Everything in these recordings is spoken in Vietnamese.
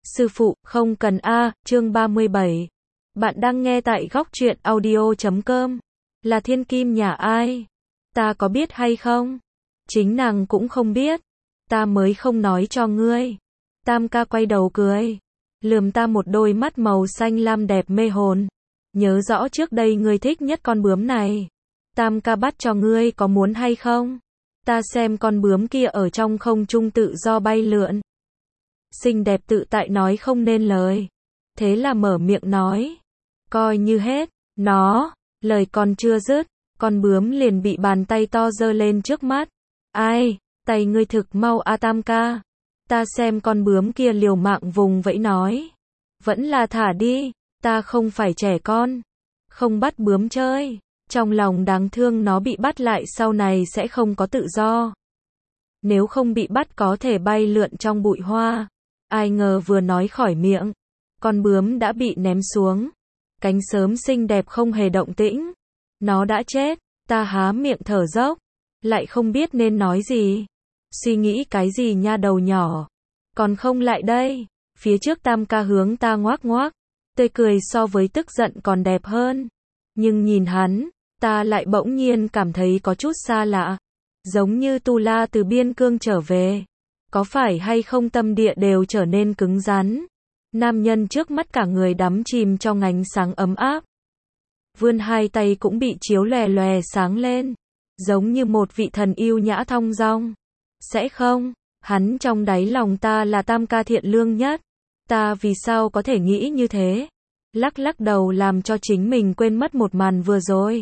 Sư phụ, không cần a, chương 37. Bạn đang nghe tại góc truyện audio.com. Là thiên kim nhà ai? Ta có biết hay không? Chính nàng cũng không biết. Ta mới không nói cho ngươi. Tam ca quay đầu cười. Lườm ta một đôi mắt màu xanh lam đẹp mê hồn. Nhớ rõ trước đây ngươi thích nhất con bướm này. Tam ca bắt cho ngươi có muốn hay không? Ta xem con bướm kia ở trong không trung tự do bay lượn. Xinh đẹp tự tại nói không nên lời. Thế là mở miệng nói. Coi như hết. Nó. Lời còn chưa dứt. Con bướm liền bị bàn tay to giơ lên trước mắt. Ai? Tay ngươi thực mau a Tam ca. Ta xem con bướm kia liều mạng vùng vẫy nói. Vẫn là thả đi. Ta không phải trẻ con. Không bắt bướm chơi. Trong lòng đáng thương nó bị bắt lại sau này sẽ không có tự do. Nếu không bị bắt có thể bay lượn trong bụi hoa. Ai ngờ vừa nói khỏi miệng. Con bướm đã bị ném xuống. Cánh sớm xinh đẹp không hề động tĩnh. Nó đã chết. Ta há miệng thở dốc. Lại không biết nên nói gì. Suy nghĩ cái gì nha đầu nhỏ. Còn không lại đây. Phía trước Tam ca hướng ta ngoác ngoác. Tươi cười so với tức giận còn đẹp hơn. Nhưng nhìn hắn, ta lại bỗng nhiên cảm thấy có chút xa lạ. Giống như Tu La từ biên cương trở về. Có phải hay không tâm địa đều trở nên cứng rắn. Nam nhân trước mắt cả người đắm chìm trong ánh sáng ấm áp. Vươn hai tay cũng bị chiếu lòe lòe sáng lên. Giống như một vị thần yêu nhã thong dong. Sẽ không, hắn trong đáy lòng ta là Tam ca thiện lương nhất. Ta vì sao có thể nghĩ như thế? Lắc lắc đầu làm cho chính mình quên mất một màn vừa rồi.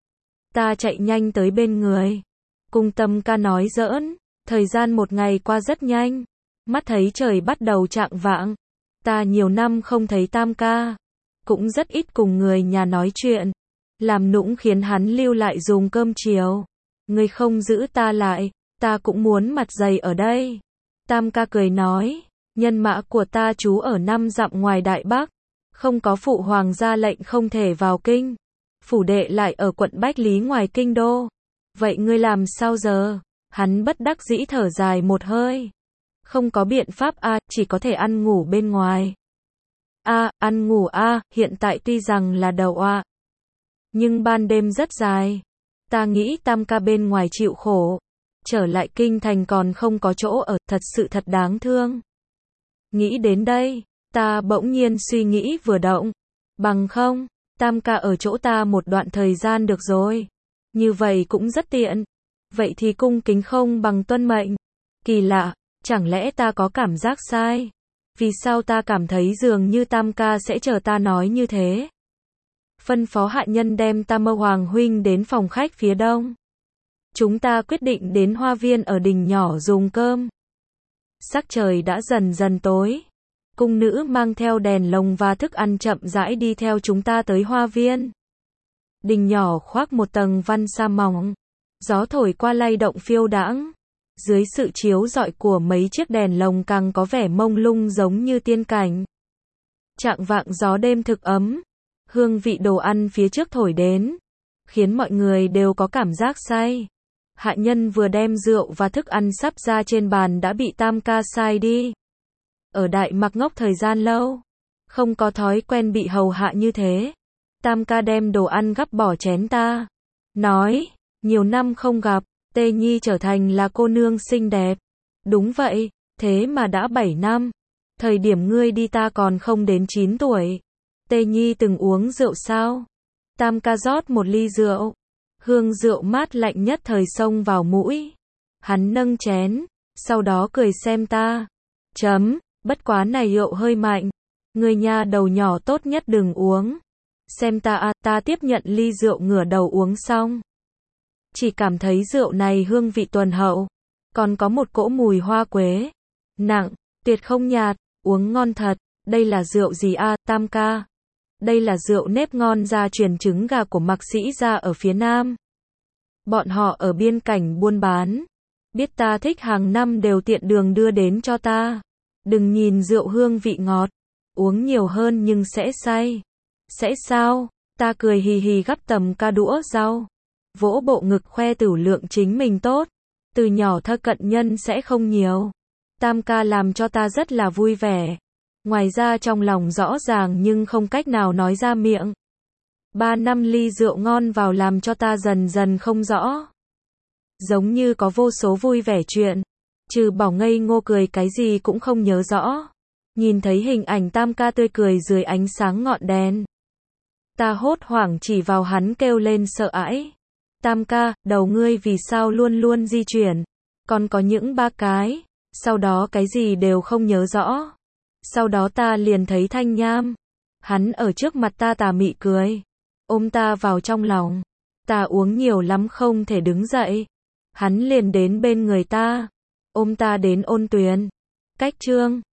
Ta chạy nhanh tới bên người. Cùng Tam ca nói giỡn. Thời gian một ngày qua rất nhanh. Mắt thấy trời bắt đầu chạng vạng. Ta nhiều năm không thấy Tam ca. Cũng rất ít cùng người nhà nói chuyện. Làm nũng khiến hắn lưu lại dùng cơm chiều. Ngươi không giữ ta lại. Ta cũng muốn mặt dày ở đây. Tam ca cười nói. Nhân mã của ta trú ở 5 dặm ngoài Đại Bắc. Không có phụ hoàng ra lệnh không thể vào kinh. Phủ đệ lại ở quận Bách Lý ngoài kinh đô. Vậy ngươi làm sao giờ? Hắn bất đắc dĩ thở dài một hơi. Không có biện pháp a, chỉ có thể ăn ngủ bên ngoài. Ăn ngủ hiện tại tuy rằng là đầu nhưng ban đêm rất dài. Ta nghĩ Tam ca bên ngoài chịu khổ. Trở lại kinh thành còn không có chỗ ở, thật sự thật đáng thương. Nghĩ đến đây, ta bỗng nhiên suy nghĩ vừa động. Bằng không, Tam ca ở chỗ ta một đoạn thời gian được rồi. Như vậy cũng rất tiện. Vậy thì cung kính không bằng tuân mệnh. Kỳ lạ, chẳng lẽ ta có cảm giác sai? Vì sao ta cảm thấy dường như Tam ca sẽ chờ ta nói như thế? Phân phó hạ nhân đem Tam Mơ Hoàng huynh đến phòng khách phía đông. Chúng ta quyết định đến hoa viên ở đình nhỏ dùng cơm. Sắc trời đã dần dần tối. Cung nữ mang theo đèn lồng và thức ăn chậm rãi đi theo chúng ta tới hoa viên. Đình nhỏ khoác một tầng văn sa mỏng. Gió thổi qua lay động phiêu đãng. Dưới sự chiếu rọi của mấy chiếc đèn lồng càng có vẻ mông lung giống như tiên cảnh. Chạng vạng gió đêm thực ấm. Hương vị đồ ăn phía trước thổi đến. Khiến mọi người đều có cảm giác say. Hạ nhân vừa đem rượu và thức ăn sắp ra trên bàn đã bị Tam ca sai đi. Ở Đại Mạc ngốc thời gian lâu. Không có thói quen bị hầu hạ như thế. Tam ca đem đồ ăn gắp bỏ chén ta. Nói, nhiều năm không gặp, Tê Nhi trở thành là cô nương xinh đẹp. Đúng vậy, thế mà đã 7 năm. Thời điểm ngươi đi ta còn không đến 9 tuổi. Tê Nhi từng uống rượu sao? Tam ca rót một ly rượu. Hương rượu mát lạnh nhất thời xông vào mũi. Hắn nâng chén, sau đó cười xem ta. Bất quá này rượu hơi mạnh. Người nhà đầu nhỏ tốt nhất đừng uống. Xem ta ta tiếp nhận ly rượu ngửa đầu uống xong. Chỉ cảm thấy rượu này hương vị tuần hậu. Còn có một cỗ mùi hoa quế. Nặng, tuyệt không nhạt, uống ngon thật. Đây là rượu gì Tam ca? Đây là rượu nếp ngon gia truyền trứng gà của Mạc Sĩ gia ở phía Nam. Bọn họ ở biên cảnh buôn bán. Biết ta thích hàng năm đều tiện đường đưa đến cho ta. Đừng nhìn rượu hương vị ngọt. Uống nhiều hơn nhưng sẽ say. Sẽ sao? Ta cười hì hì gắp tầm ca đũa rau. Vỗ bộ ngực khoe tửu lượng chính mình tốt. Từ nhỏ thơ cận nhân sẽ không nhiều. Tam ca làm cho ta rất là vui vẻ. Ngoài ra trong lòng rõ ràng nhưng không cách nào nói ra miệng. 3 năm ly rượu ngon vào làm cho ta dần dần không rõ. Giống như có vô số vui vẻ chuyện. Trừ bỏ ngây ngô cười cái gì cũng không nhớ rõ. Nhìn thấy hình ảnh Tam ca tươi cười dưới ánh sáng ngọn đèn. Ta hốt hoảng chỉ vào hắn kêu lên sợ hãi. Tam ca, đầu ngươi vì sao luôn luôn di chuyển? Còn có những 3 cái. Sau đó cái gì đều không nhớ rõ. Sau đó ta liền thấy Thanh Nham. Hắn ở trước mặt ta tà mị cười. Ôm ta vào trong lòng. Ta uống nhiều lắm không thể đứng dậy. Hắn liền đến bên người ta. Ôm ta đến ôn tuyền. Cách chương